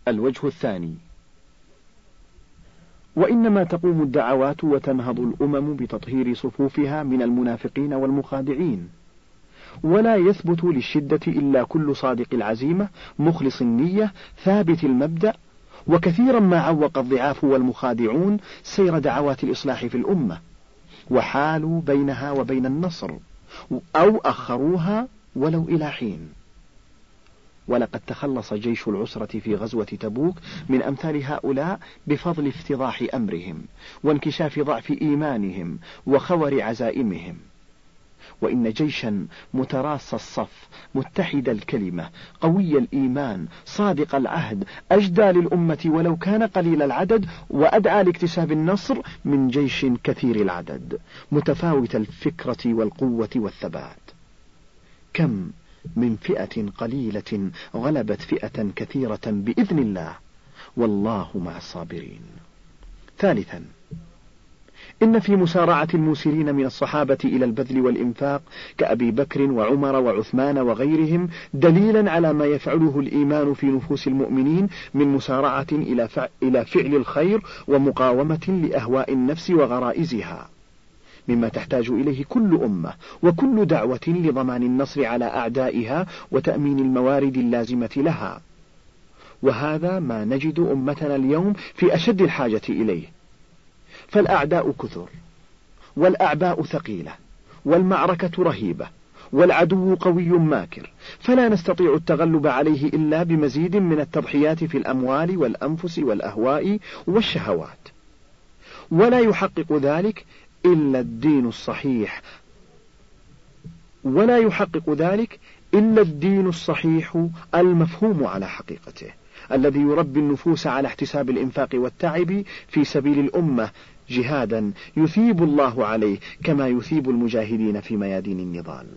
الوجه الثاني: وإنما تقوم الدعوات وتنهض الأمم بتطهير صفوفها من المنافقين والمخادعين، ولا يثبت للشدة إلا كل صادق العزيمة مخلص النية ثابت المبدأ. وكثيرا ما عوق الضعاف والمخادعون سير دعوات الإصلاح في الأمة، وحالوا بينها وبين النصر، أو أخروها ولو إلى حين. ولقد تخلص جيش العسرة في غزوة تبوك من أمثال هؤلاء بفضل افتضاح أمرهم وانكشاف ضعف إيمانهم وخور عزائمهم. وإن جيشا متراص الصف متحد الكلمة قوي الإيمان صادق العهد أجدى للأمة ولو كان قليل العدد وأدعى لاكتساب النصر من جيش كثير العدد متفاوت الفكرة والقوة والثبات. كم من فئة قليلة غلبت فئة كثيرة بإذن الله، والله مع الصابرين. ثالثا: إن في مسارعة الموسرين من الصحابة إلى البذل والإنفاق كأبي بكر وعمر وعثمان وغيرهم دليلا على ما يفعله الإيمان في نفوس المؤمنين من مسارعة إلى فعل الخير ومقاومة لأهواء النفس وغرائزها، مما تحتاج إليه كل أمة وكل دعوة لضمان النصر على أعدائها وتأمين الموارد اللازمة لها. وهذا ما نجد أمتنا اليوم في أشد الحاجة إليه، فالأعداء كثر، والأعباء ثقيلة، والمعركة رهيبة، والعدو قوي ماكر، فلا نستطيع التغلب عليه إلا بمزيد من التضحيات في الأموال والأنفس والأهواء والشهوات. ولا يحقق ذلك إلا الدين الصحيح، المفهوم على حقيقته، الذي يربي النفوس على احتساب الإنفاق والتعب في سبيل الأمة جهادا يثيب الله عليه كما يثيب المجاهدين في ميادين النضال.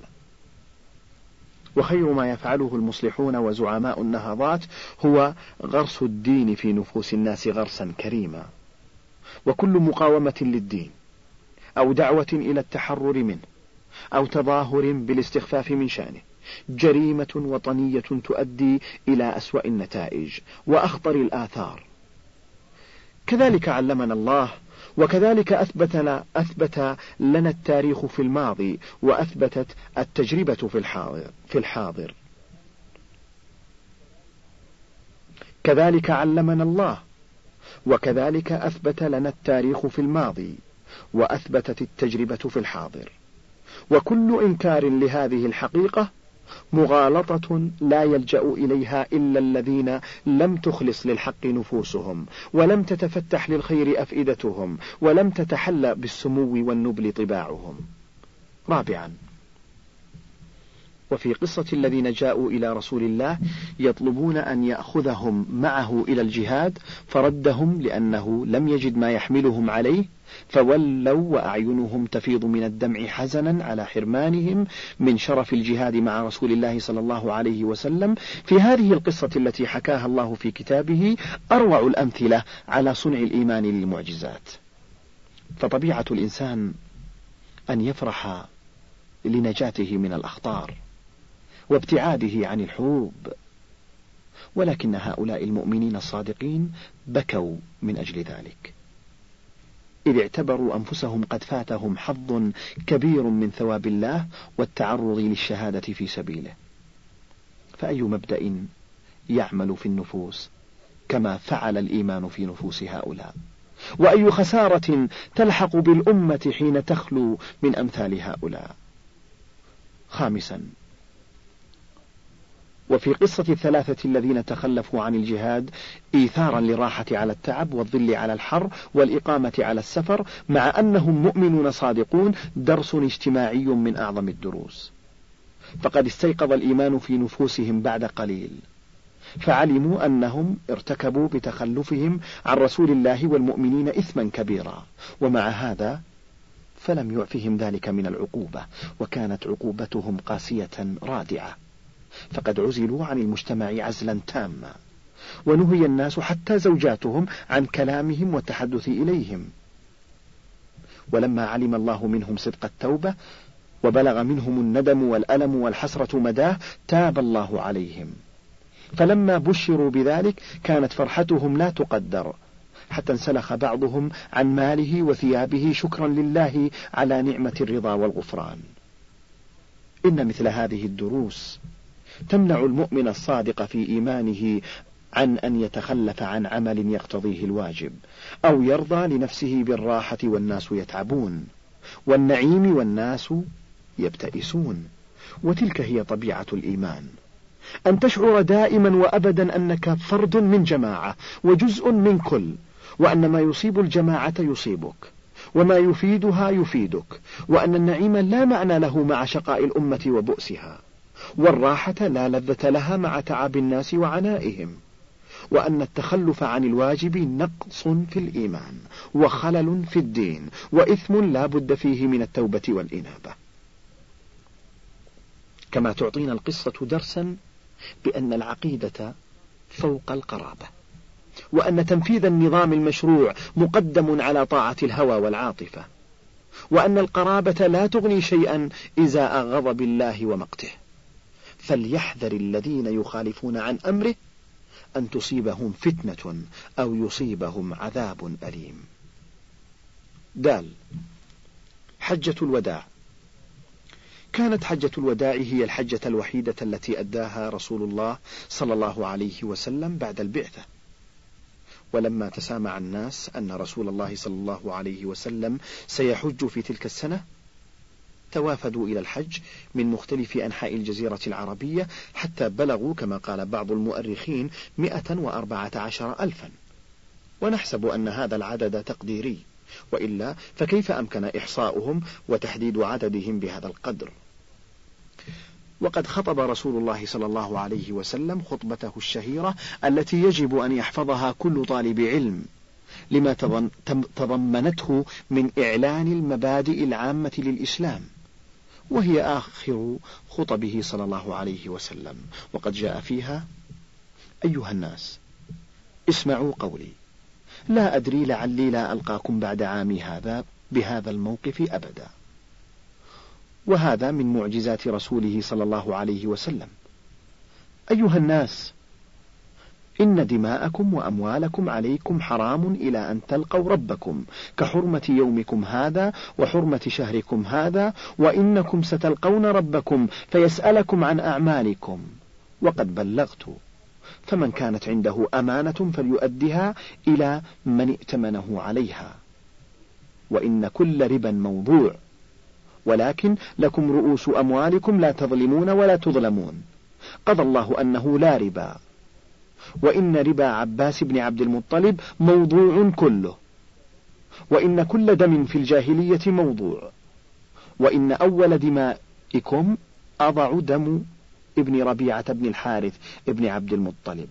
وخير ما يفعله المصلحون وزعماء النهضات هو غرس الدين في نفوس الناس غرسا كريما. وكل مقاومة للدين أو دعوة إلى التحرر منه أو تظاهر بالاستخفاف من شأنه جريمة وطنية تؤدي إلى أسوأ النتائج وأخطر الآثار. كذلك علمنا الله، وكذلك أثبت لنا التاريخ في الماضي، وأثبتت التجربة في الحاضر. كذلك علمنا الله، وكذلك أثبت لنا التاريخ في الماضي، وأثبتت التجربة في الحاضر. وكل إنكار لهذه الحقيقة مغالطة لا يلجأ إليها إلا الذين لم تخلص للحق نفوسهم، ولم تتفتح للخير أفئدتهم، ولم تتحلى بالسمو والنبل طباعهم. رابعا: وفي قصة الذين جاءوا إلى رسول الله يطلبون أن يأخذهم معه إلى الجهاد فردهم لأنه لم يجد ما يحملهم عليه، فولوا وأعينهم تفيض من الدمع حزنا على حرمانهم من شرف الجهاد مع رسول الله صلى الله عليه وسلم. في هذه القصة التي حكاها الله في كتابه أروع الأمثلة على صنع الإيمان للمعجزات. فطبيعة الإنسان أن يفرح لنجاته من الأخطار وابتعاده عن الحروب، ولكن هؤلاء المؤمنين الصادقين بكوا من أجل ذلك، إذ اعتبروا أنفسهم قد فاتهم حظ كبير من ثواب الله والتعرض للشهادة في سبيله. فأي مبدأ يعمل في النفوس كما فعل الإيمان في نفوس هؤلاء؟ وأي خسارة تلحق بالأمة حين تخلو من أمثال هؤلاء؟ خامسا: وفي قصة الثلاثة الذين تخلفوا عن الجهاد إيثارا للراحة على التعب والظل على الحر والإقامة على السفر مع أنهم مؤمنون صادقون درس اجتماعي من أعظم الدروس. فقد استيقظ الإيمان في نفوسهم بعد قليل، فعلموا أنهم ارتكبوا بتخلفهم عن رسول الله والمؤمنين إثما كبيرا، ومع هذا فلم يعفهم ذلك من العقوبة، وكانت عقوبتهم قاسية رادعة، فقد عزلوا عن المجتمع عزلا تاما، ونهي الناس حتى زوجاتهم عن كلامهم والتحدث إليهم. ولما علم الله منهم صدق التوبة وبلغ منهم الندم والألم والحسرة مداه تاب الله عليهم، فلما بشروا بذلك كانت فرحتهم لا تقدر، حتى انسلخ بعضهم عن ماله وثيابه شكرا لله على نعمة الرضا والغفران. إن مثل هذه الدروس تمنع المؤمن الصادق في إيمانه عن أن يتخلف عن عمل يقتضيه الواجب، أو يرضى لنفسه بالراحة والناس يتعبون، والنعيم والناس يبتئسون. وتلك هي طبيعة الإيمان، أن تشعر دائما وأبدا أنك فرد من جماعة وجزء من كل، وأن ما يصيب الجماعة يصيبك، وما يفيدها يفيدك، وأن النعيم لا معنى له مع شقاء الأمة وبؤسها، والراحة لا لذة لها مع تعب الناس وعنائهم، وأن التخلف عن الواجب نقص في الإيمان وخلل في الدين وإثم لا بد فيه من التوبة والإنابة. كما تعطينا القصة درسا بأن العقيدة فوق القرابة، وأن تنفيذ النظام المشروع مقدم على طاعة الهوى والعاطفة، وأن القرابة لا تغني شيئا إزاء غضب الله ومقته. فليحذر الذين يخالفون عن أمره أن تصيبهم فتنة أو يصيبهم عذاب أليم. دال. حجة الوداع. كانت حجة الوداع هي الحجة الوحيدة التي أداها رسول الله صلى الله عليه وسلم بعد البعثة. ولما تسامع الناس أن رسول الله صلى الله عليه وسلم سيحج في تلك السنة، توافدوا إلى الحج من مختلف أنحاء الجزيرة العربية، حتى بلغوا كما قال بعض المؤرخين 114,000. ونحسب أن هذا العدد تقديري، وإلا فكيف أمكن إحصاؤهم وتحديد عددهم بهذا القدر؟ وقد خطب رسول الله صلى الله عليه وسلم خطبته الشهيرة التي يجب أن يحفظها كل طالب علم، لما تضمنته من إعلان المبادئ العامة للإسلام، وهي آخر خطبه صلى الله عليه وسلم، وقد جاء فيها: أيها الناس، اسمعوا قولي، لا أدري لعلي لا ألقاكم بعد عامي هذا بهذا الموقف أبدا. وهذا من معجزات رسوله صلى الله عليه وسلم. أيها الناس، إن دماءكم وأموالكم عليكم حرام إلى أن تلقوا ربكم، كحرمة يومكم هذا وحرمة شهركم هذا، وإنكم ستلقون ربكم فيسألكم عن أعمالكم، وقد بلغت، فمن كانت عنده أمانة فليؤدها إلى من ائتمنه عليها، وإن كل ربا موضوع، ولكن لكم رؤوس أموالكم لا تظلمون ولا تظلمون، قضى الله أنه لا ربا، وإن ربا عباس بن عبد المطلب موضوع كله، وإن كل دم في الجاهلية موضوع، وإن أول دمائكم أضع دم ابن ربيعة بن الحارث ابن عبد المطلب،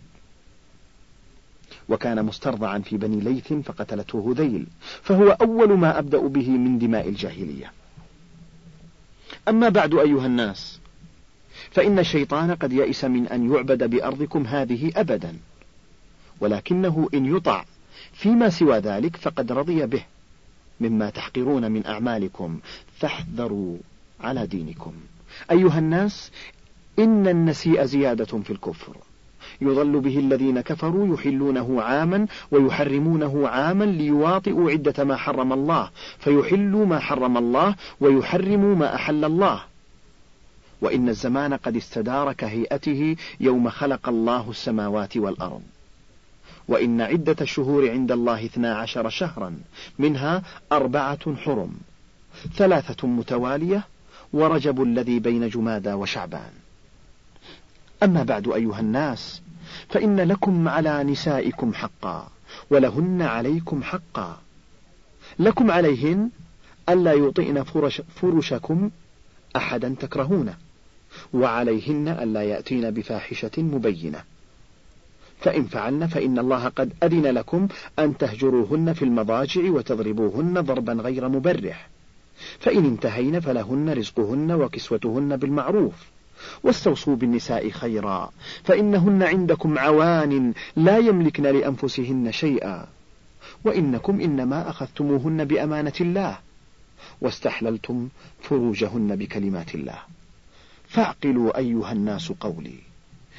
وكان مسترضعا في بني ليث فقتلته هذيل، فهو أول ما أبدأ به من دماء الجاهلية. أما بعد أيها الناس، فإن الشيطان قد يئس من أن يعبد بأرضكم هذه أبدا، ولكنه إن يطع فيما سوى ذلك فقد رضي به مما تحقرون من أعمالكم، فاحذروا على دينكم. أيها الناس، إن النسيء زيادة في الكفر، يضل به الذين كفروا يحلونه عاما ويحرمونه عاما ليواطئوا عدة ما حرم الله، فيحلوا ما حرم الله ويحرموا ما أحل الله. وإن الزمان قد استدار كهيئته يوم خلق الله السماوات والأرض، وإن عدة الشهور عند الله 12 شهرا، منها 4 حرم، 3 متوالية، ورجب الذي بين جمادى وشعبان. أما بعد أيها الناس، فإن لكم على نسائكم حقا، ولهن عليكم حقا. لكم عليهن ألا يطئن فرشكم أحدا تكرهونه، وعليهن ألا يأتين بفاحشة مبينة، فإن فعلن فإن الله قد أذن لكم أن تهجروهن في المضاجع وتضربوهن ضربا غير مبرح، فإن انتهين فلهن رزقهن وكسوتهن بالمعروف، واستوصوا بالنساء خيرا، فإنهن عندكم عوان لا يملكن لأنفسهن شيئا، وإنكم إنما أخذتموهن بأمانة الله،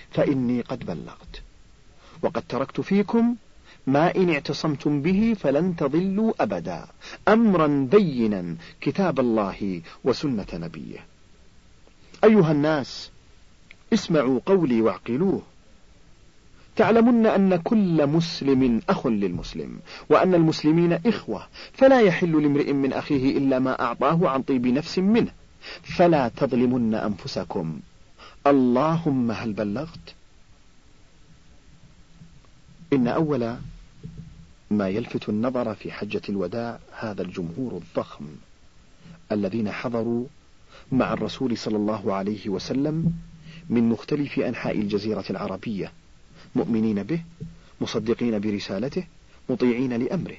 فإني قد بلغت، وقد تركت فيكم ما إن اعتصمتم به فلن تضلوا أبدا، أمرا بينا كتاب الله وسنة نبيه. أيها الناس، اسمعوا قولي واعقلوه. تعلمون أن كل مسلم أخ للمسلم، وأن المسلمين إخوة، فلا يحل لامرئ من أخيه إلا ما أعطاه عن طيب نفس منه، فلا تظلمن أنفسكم. اللهم هل بلغت؟ إن أول ما يلفت النظر في حجة الوداع هذا الجمهور الضخم الذين حضروا مع الرسول صلى الله عليه وسلم من مختلف أنحاء الجزيرة العربية، مؤمنين به، مصدقين برسالته، مطيعين لأمره.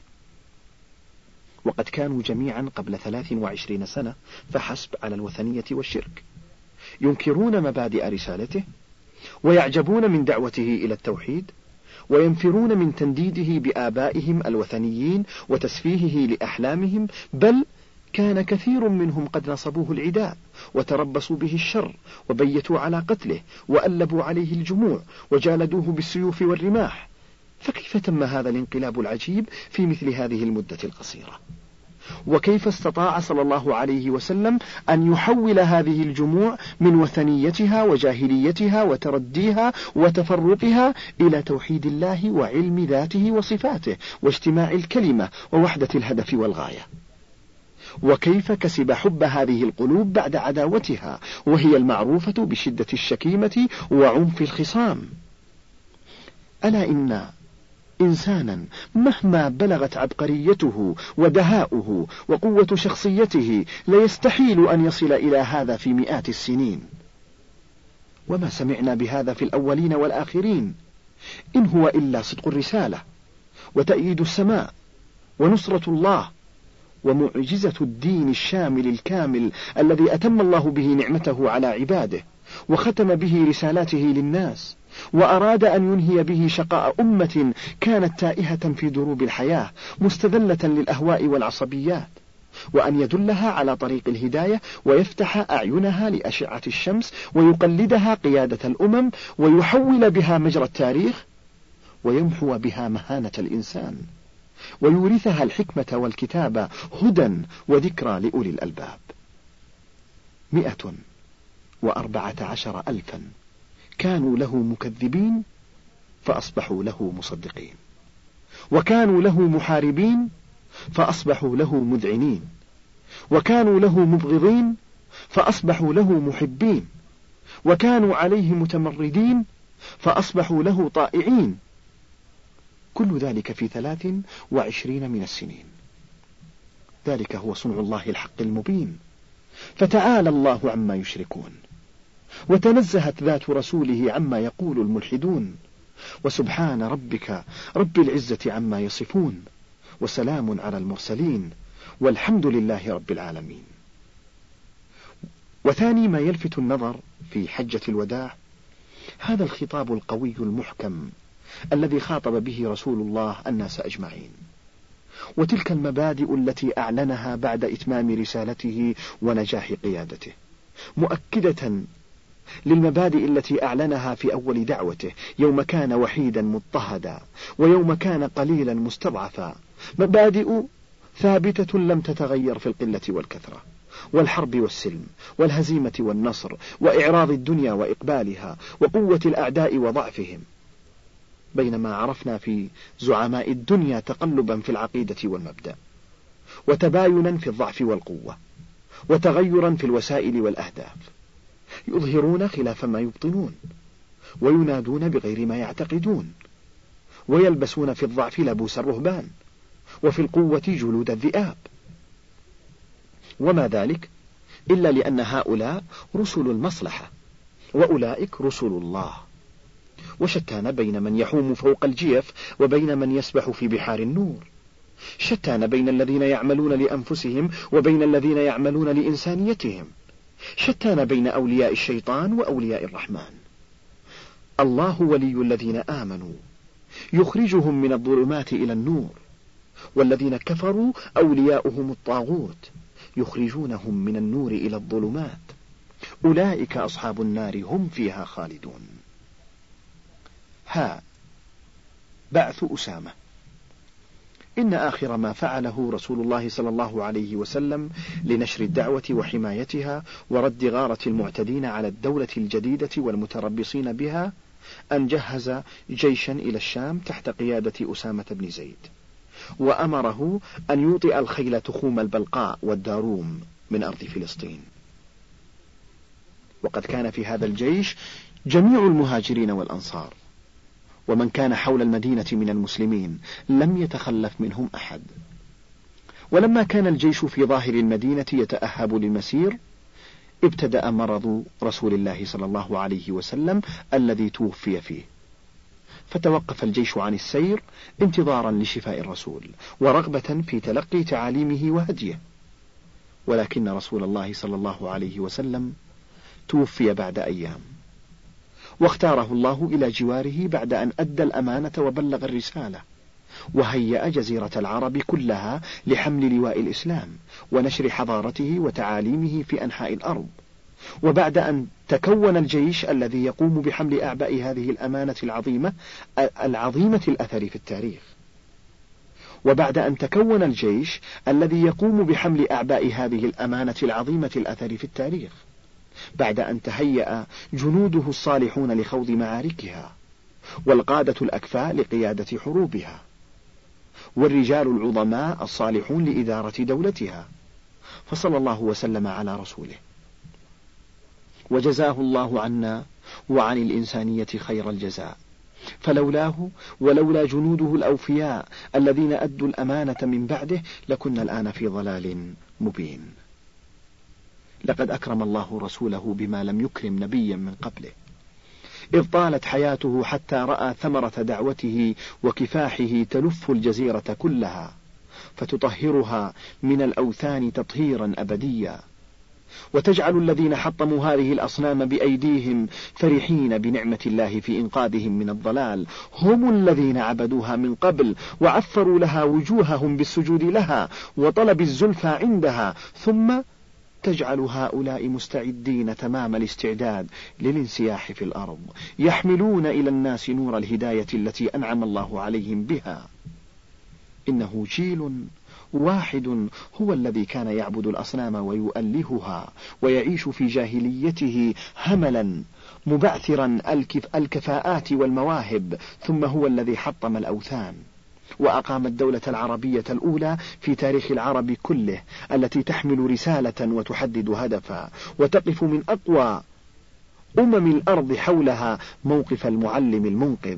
وقد كانوا جميعا قبل 23 سنة فحسب على الوثنية والشرك، ينكرون مبادئ رسالته، ويعجبون من دعوته إلى التوحيد، وينفرون من تنديده بآبائهم الوثنيين وتسفيهه لأحلامهم، بل كان كثير منهم قد نصبوه العداء وتربصوا به الشر وبيتوا على قتله وألبوا عليه الجموع وجالدوه بالسيوف والرماح. فكيف تم هذا الانقلاب العجيب في مثل هذه المدة القصيرة؟ وكيف استطاع صلى الله عليه وسلم أن يحول هذه الجموع من وثنيتها وجاهليتها وترديها وتفرقها إلى توحيد الله وعلم ذاته وصفاته واجتماع الكلمة ووحدة الهدف والغاية؟ وكيف كسب حب هذه القلوب بعد عداوتها، وهي المعروفة بشدة الشكيمة وعنف الخصام؟ ألا إن إنسانا مهما بلغت عبقريته ودهاؤه وقوة شخصيته ليستحيل أن يصل إلى هذا في مئات السنين. وما سمعنا بهذا في الأولين والآخرين، إن هو إلا صدق الرسالة وتأييد السماء ونصرة الله ومعجزة الدين الشامل الكامل الذي أتم الله به نعمته على عباده وختم به رسالاته للناس، وأراد أن ينهي به شقاء أمة كانت تائهة في دروب الحياة مستذلة للأهواء والعصبيات، وأن يدلها على طريق الهداية ويفتح أعينها لأشعة الشمس ويقلدها قيادة الأمم ويحول بها مجرى التاريخ ويمحو بها مهانة الإنسان ويورثها الحكمة والكتابة هدى وذكرى لأولي الألباب. 114,000 كانوا له مكذبين فأصبحوا له مصدقين، وكانوا له محاربين فأصبحوا له مذعنين، وكانوا له مبغضين فأصبحوا له محبين، وكانوا عليه متمردين فأصبحوا له طائعين. كل ذلك في 23 من السنين. ذلك هو صنع الله الحق المبين، فتعالى الله عما يشركون، وتنزهت ذات رسوله عما يقول الملحدون، وسبحان ربك رب العزة عما يصفون، وسلام على المرسلين، والحمد لله رب العالمين. وثاني ما يلفت النظر في حجة الوداع هذا الخطاب القوي المحكم الذي خاطب به رسول الله الناس أجمعين، وتلك المبادئ التي أعلنها بعد إتمام رسالته ونجاح قيادته، مؤكدة للمبادئ التي أعلنها في أول دعوته يوم كان وحيدا مضطهدا ويوم كان قليلا مستضعفا، مبادئ ثابتة لم تتغير في القلة والكثرة والحرب والسلم والهزيمة والنصر وإعراض الدنيا وإقبالها وقوة الأعداء وضعفهم، بينما عرفنا في زعماء الدنيا تقلبا في العقيدة والمبدأ، وتباينا في الضعف والقوة، وتغيرا في الوسائل والأهداف، يظهرون خلاف ما يبطنون، وينادون بغير ما يعتقدون، ويلبسون في الضعف لبوس الرهبان، وفي القوة جلود الذئاب. وما ذلك إلا لأن هؤلاء رسل المصلحة وأولئك رسل الله، وشتان بين من يحوم فوق الجيف وبين من يسبح في بحار النور، شتان بين الذين يعملون لأنفسهم وبين الذين يعملون لإنسانيتهم، شتان بين أولياء الشيطان وأولياء الرحمن. الله ولي الذين آمنوا يخرجهم من الظلمات إلى النور، والذين كفروا أولياؤهم الطاغوت يخرجونهم من النور إلى الظلمات، أولئك أصحاب النار هم فيها خالدون. بعث أسامة. إن آخر ما فعله رسول الله صلى الله عليه وسلم لنشر الدعوة وحمايتها ورد غارة المعتدين على الدولة الجديدة والمتربصين بها أن جهز جيشا إلى الشام تحت قيادة أسامة بن زيد، وأمره أن يوطئ الخيل تخوم البلقاء والداروم من أرض فلسطين. وقد كان في هذا الجيش جميع المهاجرين والأنصار، ومن كان حول المدينة من المسلمين لم يتخلف منهم أحد. ولما كان الجيش في ظاهر المدينة يتأهب للمسير، ابتدأ مرض رسول الله صلى الله عليه وسلم الذي توفي فيه، فتوقف الجيش عن السير انتظارا لشفاء الرسول ورغبة في تلقي تعاليمه وهديه. ولكن رسول الله صلى الله عليه وسلم توفي بعد أيام، واختاره الله إلى جواره بعد أن أدى الأمانة وبلغ الرسالة، وهيأ جزيرة العرب كلها لحمل لواء الإسلام ونشر حضارته وتعاليمه في أنحاء الأرض. وبعد أن تكون الجيش الذي يقوم بحمل أعباء هذه الأمانة العظيمة الأثر في التاريخ، وبعد أن تكون الجيش الذي يقوم بحمل أعباء هذه الأمانة العظيمة الأثر في التاريخ، بعد أن تهيأ جنوده الصالحون لخوض معاركها، والقادة الأكفاء لقيادة حروبها، والرجال العظماء الصالحون لإدارة دولتها، فصلى الله وسلم على رسوله، وجزاه الله عنا وعن الإنسانية خير الجزاء، فلولاه ولولا جنوده الأوفياء الذين أدوا الأمانة من بعده لكنا الآن في ضلال مبين. لقد أكرم الله رسوله بما لم يكرم نبيا من قبله، إذ طالت حياته حتى رأى ثمرة دعوته وكفاحه تلف الجزيرة كلها فتطهرها من الأوثان تطهيرا أبديا، وتجعل الذين حطموا هذه الأصنام بأيديهم فرحين بنعمة الله في إنقاذهم من الضلال، هم الذين عبدوها من قبل وعفروا لها وجوههم بالسجود لها وطلب الزلفى عندها، ثم تجعل هؤلاء مستعدين تمام الاستعداد للانسياح في الأرض، يحملون إلى الناس نور الهداية التي أنعم الله عليهم بها. إنه جيل واحد هو الذي كان يعبد الأصنام ويؤلهها ويعيش في جاهليته هملا مبعثرا الكفاءات والمواهب، ثم هو الذي حطم الأوثان وأقام الدولة العربية الأولى في تاريخ العرب كله، التي تحمل رسالة وتحدد هدفا وتقف من أقوى الأرض حولها موقف المعلم المنقذ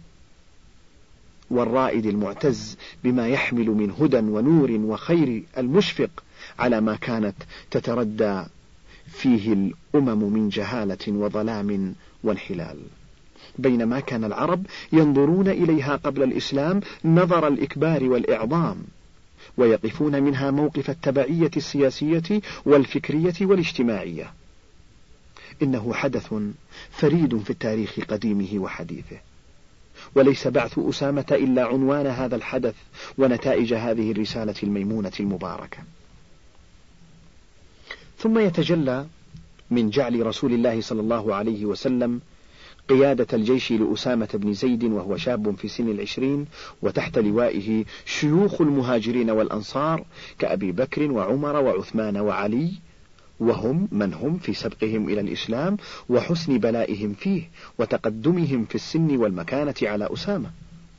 والرائد المعتز بما يحمل من هدى ونور وخير المشفق على ما كانت تتردى فيه الأمم من جهالة وظلام وانحلال، بينما كان العرب ينظرون إليها قبل الإسلام نظر الإكبار والإعظام، ويقفون منها موقف التبعية السياسية والفكرية والاجتماعية. إنه حدث فريد في التاريخ قديمه وحديثه، وليس بعث أسامة إلا عنوان هذا الحدث ونتائج هذه الرسالة الميمونة المباركة. ثم يتجلى من جعل رسول الله صلى الله عليه وسلم قيادة الجيش لأسامة بن زيد وهو شاب في سن 20، وتحت لوائه شيوخ المهاجرين والأنصار كأبي بكر وعمر وعثمان وعلي، وهم من هم في سبقهم إلى الإسلام وحسن بلائهم فيه وتقدمهم في السن والمكانة على أسامة.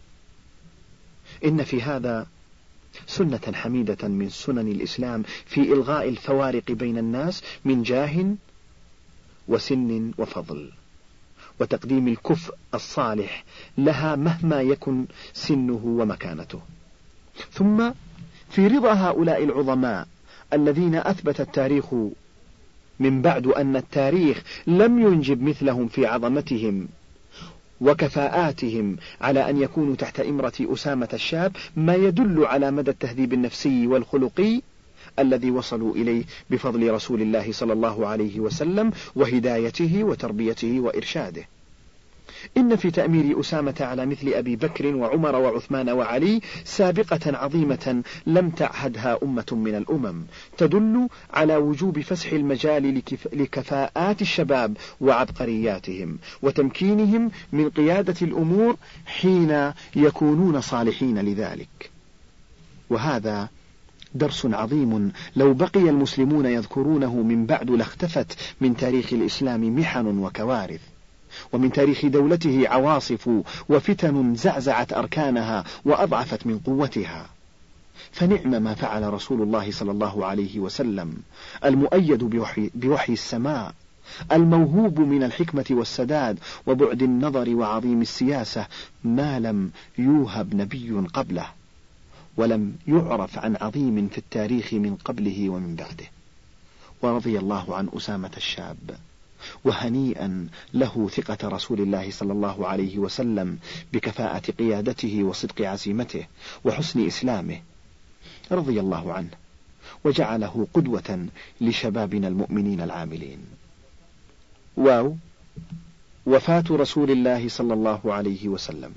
إن في هذا سنة حميدة من سنن الإسلام في إلغاء الفوارق بين الناس من جاه وسن وفضل، وتقديم الكفء الصالح لها مهما يكن سنه ومكانته. ثم في رضا هؤلاء العظماء الذين أثبت التاريخ من بعد أن التاريخ لم ينجب مثلهم في عظمتهم وكفاءاتهم على أن يكونوا تحت إمرة أسامة الشاب، ما يدل على مدى التهذيب النفسي والخلقي الذي وصلوا إليه بفضل رسول الله صلى الله عليه وسلم وهدايته وتربيته وإرشاده. إن في تأمير أسامة على مثل أبي بكر وعمر وعثمان وعلي سابقة عظيمة لم تعهدها أمة من الأمم، تدل على وجوب فسح المجال لكفاءات الشباب وعبقرياتهم وتمكينهم من قيادة الأمور حين يكونون صالحين لذلك. وهذا درس عظيم لو بقي المسلمون يذكرونه من بعد لاختفت من تاريخ الإسلام محن وكوارث، ومن تاريخ دولته عواصف وفتن زعزعت أركانها وأضعفت من قوتها. فنعم ما فعل رسول الله صلى الله عليه وسلم المؤيد بوحي السماء، الموهوب من الحكمة والسداد وبعد النظر وعظيم السياسة ما لم يوهب نبي قبله، ولم يعرف عن عظيم في التاريخ من قبله ومن بعده. ورضي الله عن أسامة الشاب، وهنيئا له ثقة رسول الله صلى الله عليه وسلم بكفاءة قيادته وصدق عزيمته وحسن إسلامه، رضي الله عنه وجعله قدوة لشبابنا المؤمنين العاملين. واو. وفاة رسول الله صلى الله عليه وسلم.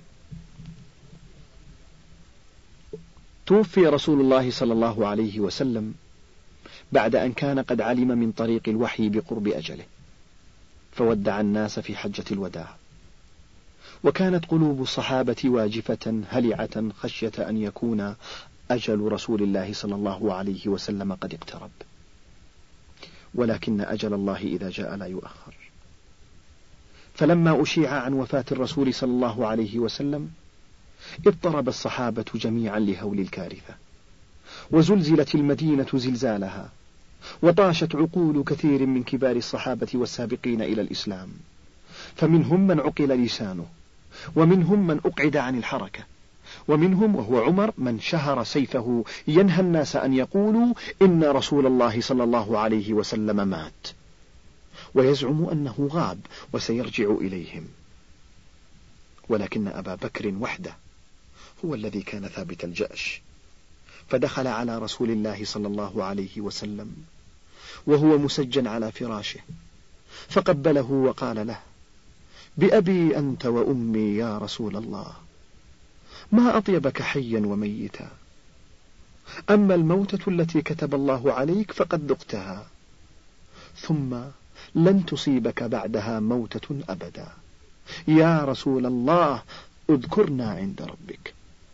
توفي رسول الله صلى الله عليه وسلم بعد أن كان قد علم من طريق الوحي بقرب أجله، فودع الناس في حجة الوداع، وكانت قلوب الصحابة واجفة هلعة خشية أن يكون أجل رسول الله صلى الله عليه وسلم قد اقترب، ولكن أجل الله إذا جاء لا يؤخر. فلما أشيع عن وفاة الرسول صلى الله عليه وسلم اضطرب الصحابة جميعا لهول الكارثة، وزلزلت المدينة زلزالها، وطاشت عقول كثير من كبار الصحابة والسابقين إلى الإسلام، فمنهم من عقل لسانه، ومنهم من أقعد عن الحركة، ومنهم وهو عمر من شهر سيفه ينهى الناس أن يقولوا إن رسول الله صلى الله عليه وسلم مات، ويزعم أنه غاب وسيرجع إليهم. ولكن أبا بكر وحده هو الذي كان ثابت الجأش، فدخل على رسول الله صلى الله عليه وسلم وهو مسجن على فراشه، فقبله وقال له: بأبي أنت وأمي يا رسول الله، ما أطيبك حيا وميتا، أما الموتة التي كتب الله عليك فقد ذقتها، ثم لن تصيبك بعدها موتة أبدا، يا رسول الله اذكرنا عند ربك.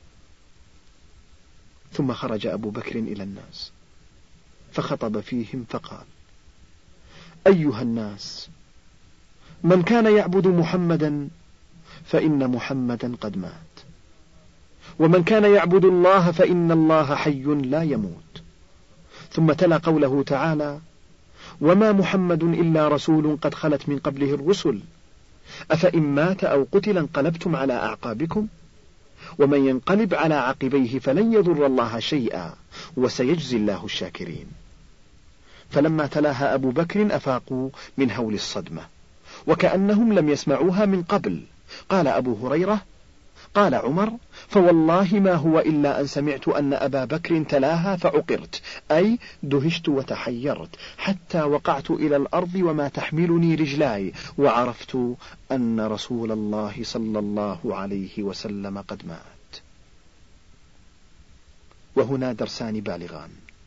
ثم خرج أبو بكر إلى الناس فخطب فيهم فقال: أيها الناس، من كان يعبد محمدا فإن محمدا قد مات، ومن كان يعبد الله فإن الله حي لا يموت. ثم تلا قوله تعالى: وما محمد إلا رسول قد خلت من قبله الرسل أفإن مات أو قتل انقلبتم على أعقابكم ومن ينقلب على عقبيه فلن يضر الله شيئا وسيجزي الله الشاكرين. فلما تلاها أبو بكر أفاقوا من هول الصدمة وكأنهم لم يسمعوها من قبل. قال أبو هريرة: قال عمر: فوالله ما هو إلا أن سمعت أن أبا بكر تلاها فعقرت، أي دهشت وتحيرت حتى وقعت إلى الأرض وما تحملني رجلاي، وعرفت أن رسول الله صلى الله عليه وسلم قد مات. وهنا درسان بالغان: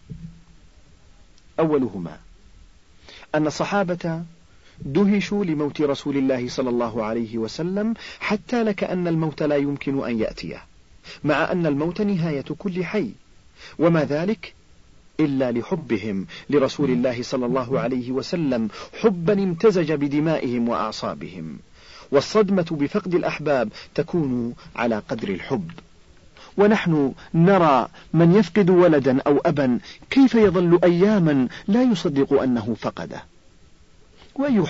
أولهما أن الصحابة دهشوا لموت رسول الله صلى الله عليه وسلم حتى لكأن الموت لا يمكن أن يأتيه، مع أن الموت نهاية كل حي، وما ذلك إلا لحبهم لرسول الله صلى الله عليه وسلم حبا امتزج بدمائهم وأعصابهم. والصدمة بفقد الأحباب تكون على قدر الحب. ونحن نرى من يفقد ولدا أو أبا كيف يظل أياما لا يصدق أنه فقده. وأي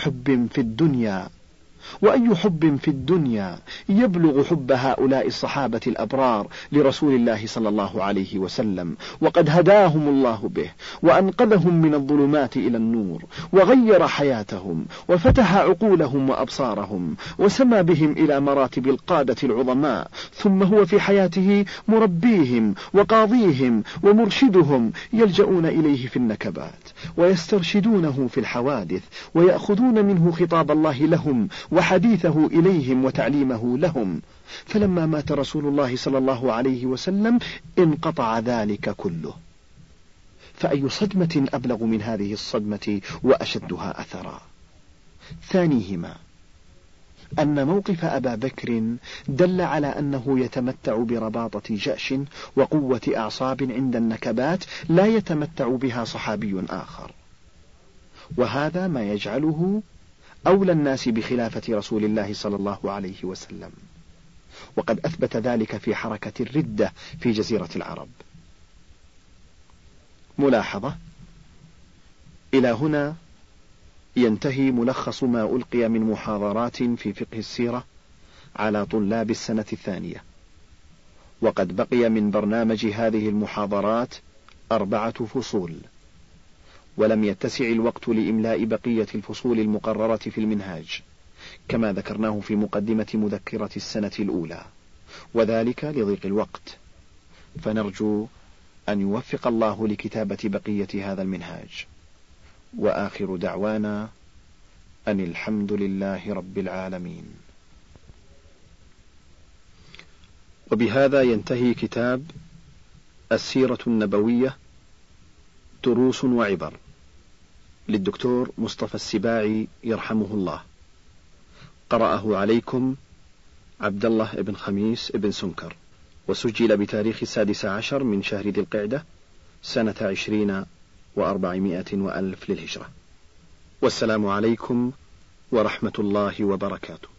حب في الدنيا يبلغ حب هؤلاء الصحابة الأبرار لرسول الله صلى الله عليه وسلم، وقد هداهم الله به وأنقذهم من الظلمات إلى النور، وغير حياتهم وفتح عقولهم وأبصارهم، وسمى بهم إلى مراتب القادة العظماء، ثم هو في حياته مربيهم وقاضيهم ومرشدهم يلجؤون إليه في النكبات. ويسترشدونه في الحوادث، ويأخذون منه خطاب الله لهم وحديثه إليهم وتعليمه لهم. فلما مات رسول الله صلى الله عليه وسلم انقطع ذلك كله. فأي صدمة أبلغ من هذه الصدمة وأشدها أثرا؟ ثانيهما أن موقف أبا بكر دل على أنه يتمتع برباطة جأش وقوة أعصاب عند النكبات لا يتمتع بها صحابي آخر، وهذا ما يجعله أولى الناس بخلافة رسول الله صلى الله عليه وسلم، وقد أثبت ذلك في حركة الردة في جزيرة العرب. ملاحظة: إلى هنا ينتهي ملخص ما ألقي من محاضرات في فقه السيرة على طلاب السنة الثانية، وقد بقي من برنامج هذه المحاضرات 4 فصول، ولم يتسع الوقت لإملاء بقية الفصول المقررة في المنهاج كما ذكرناه في مقدمة مذكرة السنة الأولى، وذلك لضيق الوقت، فنرجو أن يوفق الله لكتابة بقية هذا المنهاج. وآخر دعوانا أن الحمد لله رب العالمين. وبهذا ينتهي كتاب السيرة النبوية دروس وعبر للدكتور مصطفى السباعي يرحمه الله. قرأه عليكم عبد الله بن خميس بن سنكر، وسجل بتاريخ 16 من شهر ذي القعدة سنة 20 و400 وألف للهجرة. والسلام عليكم ورحمة الله وبركاته.